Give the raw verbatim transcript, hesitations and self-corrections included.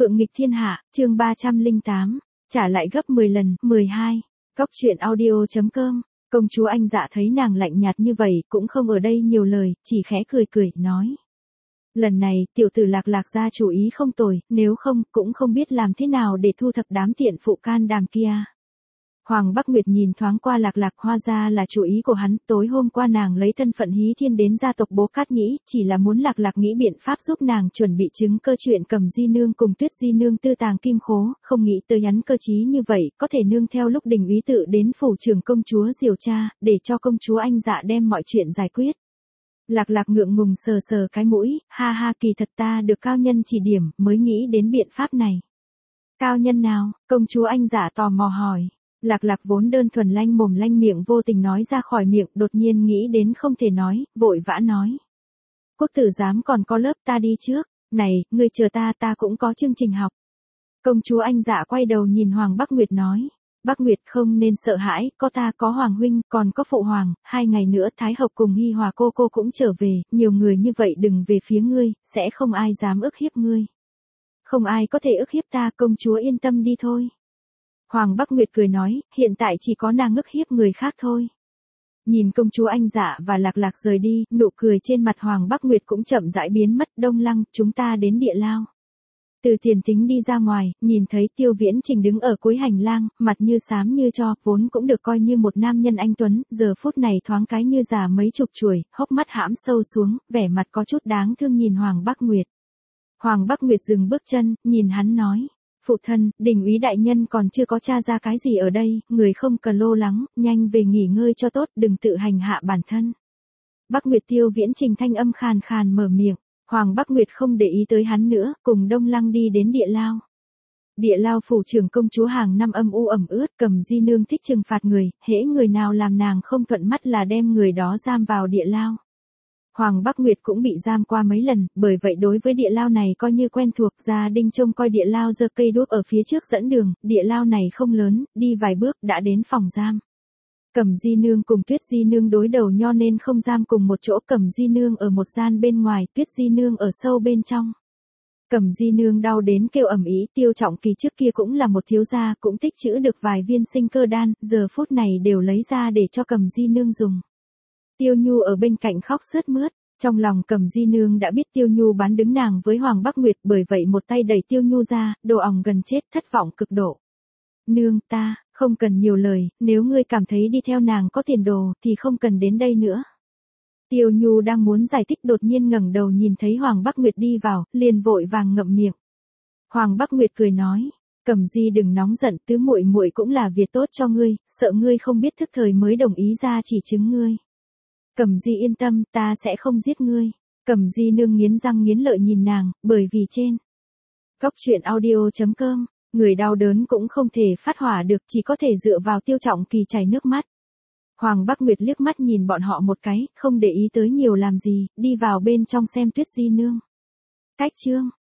Phượng nghịch thiên hạ, chương ba trăm lẻ tám, trả lại gấp mười lần, mười hai. Góc truyện audio.com, công chúa Anh Dạ thấy nàng lạnh nhạt như vậy cũng không ở đây nhiều lời, chỉ khẽ cười cười, nói. Lần này, tiểu tử Lạc Lạc ra chủ ý không tồi, nếu không, cũng không biết làm thế nào để thu thập đám tiện phụ can đàm kia. Hoàng Bắc Nguyệt nhìn thoáng qua Lạc Lạc, hóa ra là chủ ý của hắn, tối hôm qua nàng lấy thân phận Hí Thiên đến gia tộc Bố Cát Nhĩ, chỉ là muốn Lạc Lạc nghĩ biện pháp giúp nàng chuẩn bị chứng cơ chuyện Cầm Di Nương cùng Tuyết Di Nương tư tàng kim khố, không nghĩ tới hắn cơ trí như vậy, có thể nương theo lúc Đình úy tự đến phủ trưởng công chúa Diều Cha, để cho công chúa Anh Dạ đem mọi chuyện giải quyết. Lạc Lạc ngượng ngùng sờ sờ cái mũi, ha ha, kỳ thật ta được cao nhân chỉ điểm, mới nghĩ đến biện pháp này. Cao nhân nào? Công chúa Anh Dạ tò mò hỏi. Lạc Lạc vốn đơn thuần lanh mồm lanh miệng vô tình nói ra khỏi miệng, đột nhiên nghĩ đến không thể nói, vội vã nói. Quốc tử giám còn có lớp, ta đi trước. Này, ngươi chờ ta, ta cũng có chương trình học. Công chúa Anh Dạ quay đầu nhìn Hoàng Bắc Nguyệt nói. Bắc Nguyệt không nên sợ hãi, có ta có Hoàng huynh, còn có phụ hoàng, hai ngày nữa Thái Hậu cùng Hi Hòa cô cô cũng trở về, nhiều người như vậy đừng về phía ngươi, sẽ không ai dám ức hiếp ngươi. Không ai có thể ức hiếp ta, công chúa yên tâm đi thôi. Hoàng Bắc Nguyệt cười nói, hiện tại chỉ có nàng ức hiếp người khác thôi. Nhìn công chúa Anh Dạ và Lạc Lạc rời đi, nụ cười trên mặt Hoàng Bắc Nguyệt cũng chậm rãi biến mất. Đông Lăng, chúng ta đến địa lao. Từ Tiền Thính đi ra ngoài, nhìn thấy Tiêu Viễn Trình đứng ở cuối hành lang, mặt như xám như tro, vốn cũng được coi như một nam nhân anh tuấn, giờ phút này thoáng cái như già mấy chục chuồi, hốc mắt hãm sâu xuống, vẻ mặt có chút đáng thương nhìn Hoàng Bắc Nguyệt. Hoàng Bắc Nguyệt dừng bước chân, nhìn hắn nói. Phụ thân, Đình úy đại nhân còn chưa có tra ra cái gì ở đây, người không cần lo lắng, nhanh về nghỉ ngơi cho tốt, đừng tự hành hạ bản thân. Bắc Nguyệt. Tiêu Viễn Trình thanh âm khàn khàn mở miệng. Hoàng Bắc Nguyệt không để ý tới hắn nữa, cùng Đông Lăng đi đến địa lao. Địa lao phủ trưởng công chúa hàng năm âm u ẩm ướt, Cầm Di Nương thích trừng phạt người, hễ người nào làm nàng không thuận mắt là đem người đó giam vào địa lao. Hoàng Bắc Nguyệt cũng bị giam qua mấy lần, bởi vậy đối với địa lao này coi như quen thuộc. Gia Đinh trông coi địa lao giơ cây đuốc ở phía trước dẫn đường, địa lao này không lớn, đi vài bước đã đến phòng giam. Cầm Di Nương cùng Tuyết Di Nương đối đầu nho nên không giam cùng một chỗ, Cầm Di Nương ở một gian bên ngoài, Tuyết Di Nương ở sâu bên trong. Cầm Di Nương đau đến kêu ầm ĩ. Tiêu Trọng Kỳ trước kia cũng là một thiếu gia, cũng tích trữ được vài viên sinh cơ đan, giờ phút này đều lấy ra để cho Cầm Di Nương dùng. Tiêu Nhu ở bên cạnh khóc sướt mướt, trong lòng Cầm Di Nương đã biết Tiêu Nhu bán đứng nàng với Hoàng Bắc Nguyệt, bởi vậy một tay đẩy Tiêu Nhu ra, đồ ỏng gần chết, thất vọng cực độ. Nương ta, không cần nhiều lời, nếu ngươi cảm thấy đi theo nàng có tiền đồ, thì không cần đến đây nữa. Tiêu Nhu đang muốn giải thích đột nhiên ngẩng đầu nhìn thấy Hoàng Bắc Nguyệt đi vào, liền vội vàng ngậm miệng. Hoàng Bắc Nguyệt cười nói, Cầm Di đừng nóng giận, tứ muội muội cũng là việc tốt cho ngươi, sợ ngươi không biết thức thời mới đồng ý ra chỉ chứng ngươi. Cầm Di yên tâm, ta sẽ không giết ngươi. Cầm Di Nương nghiến răng nghiến lợi nhìn nàng, bởi vì trên góc truyện audio.com, người đau đớn cũng không thể phát hỏa được, chỉ có thể dựa vào Tiêu Trọng Kỳ chảy nước mắt. Hoàng Bắc Nguyệt liếc mắt nhìn bọn họ một cái, không để ý tới nhiều làm gì, đi vào bên trong xem Tuyết Di Nương. Cách chương